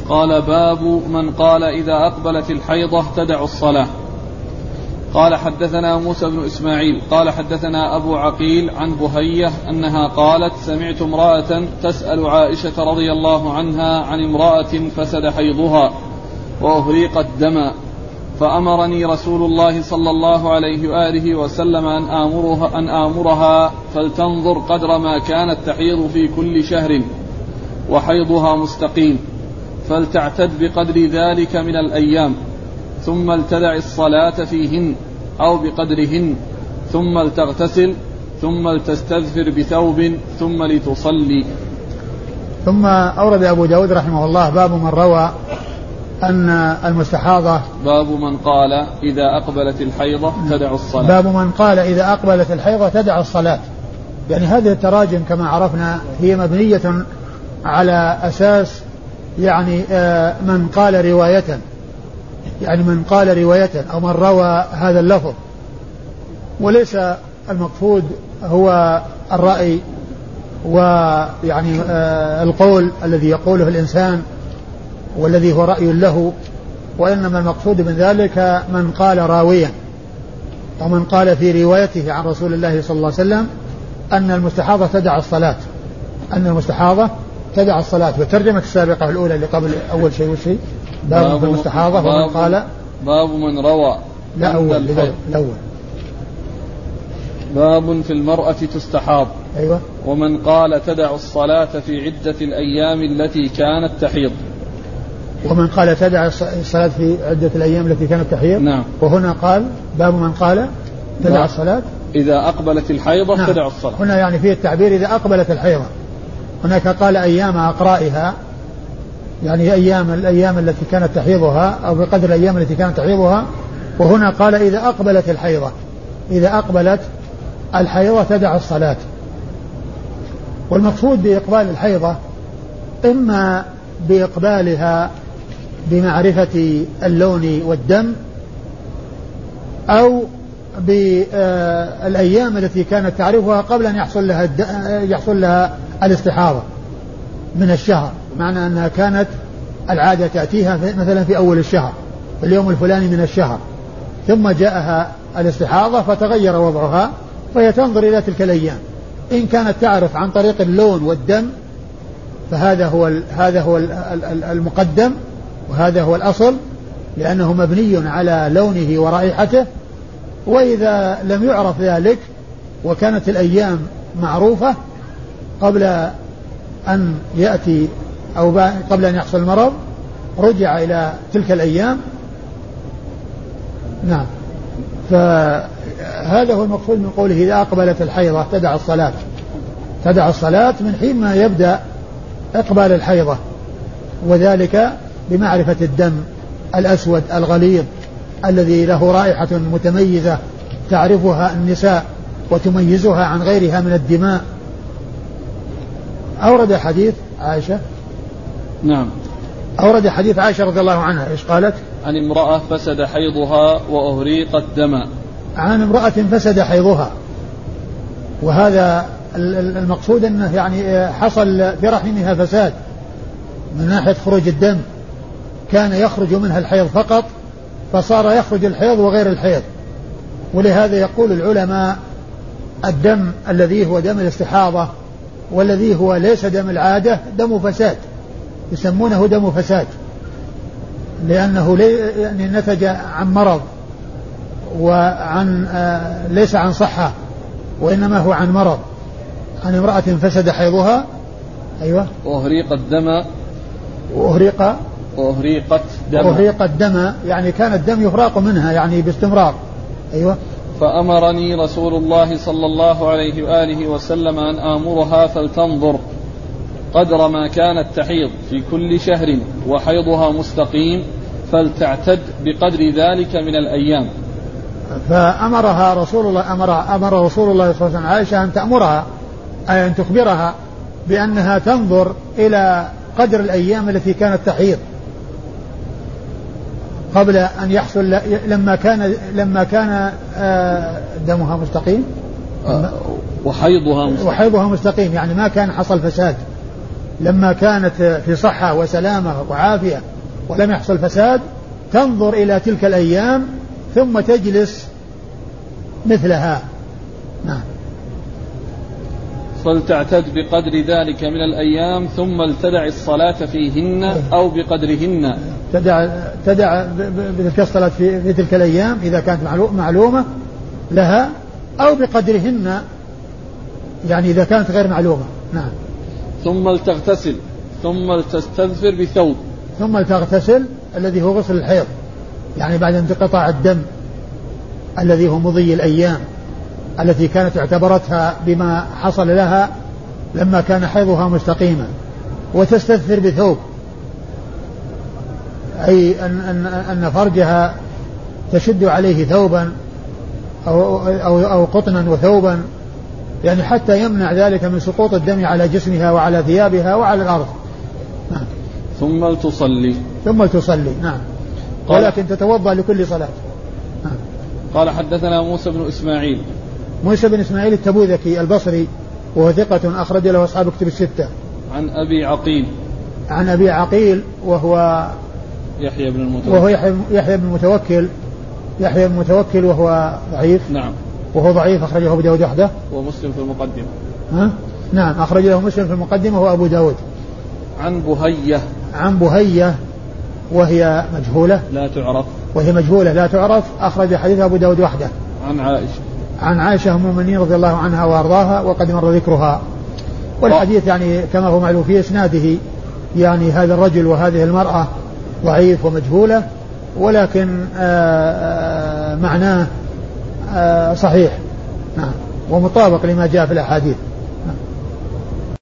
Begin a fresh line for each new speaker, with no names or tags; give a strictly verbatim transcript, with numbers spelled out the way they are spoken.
قال باب من قال إذا أقبلت الحيضة تدع الصلاة. قال حدثنا موسى بن إسماعيل قال حدثنا أبو عقيل عن بهية أنها قالت سمعت امرأة تسأل عائشة رضي الله عنها عن امرأة فسد حيضها وأهريقت دما فأمرني رسول الله صلى الله عليه وآله وسلم أن آمرها, أن آمرها فلتنظر قدر ما كانت تحيض في كل شهر وحيضها مستقيم فلتعتد بقدر ذلك من الأيام ثم لتدع الصلاة فيهن أو بقدرهن ثم لتغتسل ثم لتستذفر بثوب ثم لتصلي.
ثم أورد أبو داود رحمه الله باب من روى أن المستحاضة
باب من قال إذا أقبلت الحيضة تدع الصلاة.
باب من قال إذا أقبلت الحيضة تدع الصلاة. يعني هذه التراجم كما عرفنا هي مبنية على أساس يعني من قال رواية يعني من قال رواية أو من روى هذا اللفظ، وليس المقصود هو الرأي ويعني القول الذي يقوله الإنسان والذي هو رأي له، وإنما المقصود من ذلك من قال راويا أو من قال في روايته عن رسول الله صلى الله عليه وسلم أن المستحاضة تدع الصلاة أن المستحاضة تدع الصلاة. والترجمة السابقة الأولى اللي قبل أول شيء وشيء باب في المستحاضة ومن قال
باب من روى
لا أول الأول
باب في المرأة تستحاض.
أيوة.
ومن قال تدع الصلاة في عدة الأيام التي كانت تحيض.
ومن قال تدع الصلاة في عدة الأيام التي كانت تحيض.
نعم.
وهنا قال باب من قال تدع الصلاة
إذا أقبلت الحيضة. نعم. تدع الصلاة.
هنا يعني فيه التعبير إذا أقبلت الحيضة. هناك قال أيام أقرائها يعني أيام الأيام التي كانت تحيضها أو بقدر الأيام التي كانت تحيضها، وهنا قال إذا أقبلت الحيضة إذا أقبلت الحيضة تدع الصلاة. والمقصود بإقبال الحيضة إما بإقبالها بمعرفة اللون والدم أو بالأيام التي كانت تعرفها قبل أن يحصل لها يحصل لها الاستحاضة من الشهر، معنى أنها كانت العادة تأتيها مثلا في أول الشهر في اليوم الفلاني من الشهر، ثم جاءها الاستحاضة فتغير وضعها فهي تنظر إلى تلك الأيام. إن كانت تعرف عن طريق اللون والدم فهذا هو هذا هو المقدم وهذا هو الأصل لأنه مبني على لونه ورائحته. وإذا لم يعرف ذلك وكانت الأيام معروفة قبل أن يأتي أو قبل أن يحصل المرض رجع إلى تلك الأيام. نعم. فهذا هو المقصود من قوله إذا أقبلت الحيضة تدع الصلاة. تدع الصلاة من حين ما يبدأ إقبال الحيضة، وذلك بمعرفة الدم الأسود الغليظ الذي له رائحة متميزة تعرفها النساء وتميزها عن غيرها من الدماء. أورد حديث عائشة.
نعم.
أورد حديث عائشة رضي الله عنها إيش قالت؟
عن امرأة فسد حيضها وأهريقت دما.
عن امرأة فسد حيضها، وهذا المقصود أنه يعني حصل في رحمها فساد من ناحية خروج الدم، كان يخرج منها الحيض فقط فصار يخرج الحيض وغير الحيض. ولهذا يقول العلماء الدم الذي هو دم الاستحاضة والذي هو ليس دم العادة دم فساد، يسمونه دم فساد لأنه يعني نتج عن مرض وعن آه ليس عن صحة وإنما هو عن مرض. عن امرأة فسد حيضها. أيوة.
وأهريق الدم.
وأهريق
وأهريقت دم.
وأهريق الدم يعني كان الدم يهراق منها يعني باستمرار. أيوة.
فأمرني رسول الله صلى الله عليه وآله وسلم أن آمرها فلتنظر قدر ما كانت تحيض في كل شهر وحيضها مستقيم فلتعتد بقدر ذلك من الأيام.
فأمرها رسول الله أمر, أمر رسول الله صلى الله عليه وسلم عائشة أن تأمرها أي أن تخبرها بأنها تنظر إلى قدر الأيام التي كانت تحيض قبل أن يحصل لما كان لما كان دمها مستقيم
وحيضها مستقيم.
وحيضها مستقيم يعني ما كان حصل فساد لما كانت في صحة وسلامة وعافية ولم يحصل فساد تنظر إلى تلك الأيام ثم تجلس مثلها. نعم.
فلتعتد بقدر ذلك من الأيام ثم لتدع الصلاة فيهن أو بقدرهن.
تدع, تدع بتلك الصلاة في, في تلك الأيام إذا كانت معلومة لها أو بقدرهن يعني إذا كانت غير معلومة. نعم.
ثم لتغتسل ثم لتستذفر بثوب.
ثم لتغتسل الذي هو غسل الحيض يعني بعد انقطاع الدم الذي هو مضي الأيام التي كانت اعتبرتها بما حصل لها لما كان حيضها مستقيما، وتستثفر بثوب أي أن, أن, أن فرجها تشد عليه ثوبا أو, أو, أو قطنا وثوبا يعني حتى يمنع ذلك من سقوط الدم على جسمها وعلى ثيابها وعلى الأرض. نعم.
ثم لتصلي.
ثم لتصلي. نعم. ولكن تتوضأ لكل صلاة. نعم.
قال حدثنا موسى بن إسماعيل.
موسى بن إسماعيل التبوذكي البصري وهو ثقة أخرج له أصحاب كتب الستة.
عن أبي عقيل.
عن أبي عقيل وهو
يحيى بن المتوكل.
وهو يحيى, يحيى بن المتوكل يحيى بن المتوكل وهو ضعيف.
نعم.
وهو ضعيف أخرجه أبو داود وحده.
ومسلم في المقدمة.
ها؟ نعم أخرج له مسلم في المقدمة وهو أبو داود.
عن بهية.
عن بهية وهي مجهولة
لا تعرف.
وهي مجهولة لا تعرف أخرج حديث أبو داود وحده.
عن عائشة.
عن عائشة أم المؤمنين رضي الله عنها وأرضاها وقد مر ذكرها. والحديث يعني كما هو معلوم في إسناده يعني هذا الرجل وهذه المرأة ضعيف ومجهولة ولكن آآ آآ معناه آآ صحيح. نعم. ومطابق لما جاء في الأحاديث.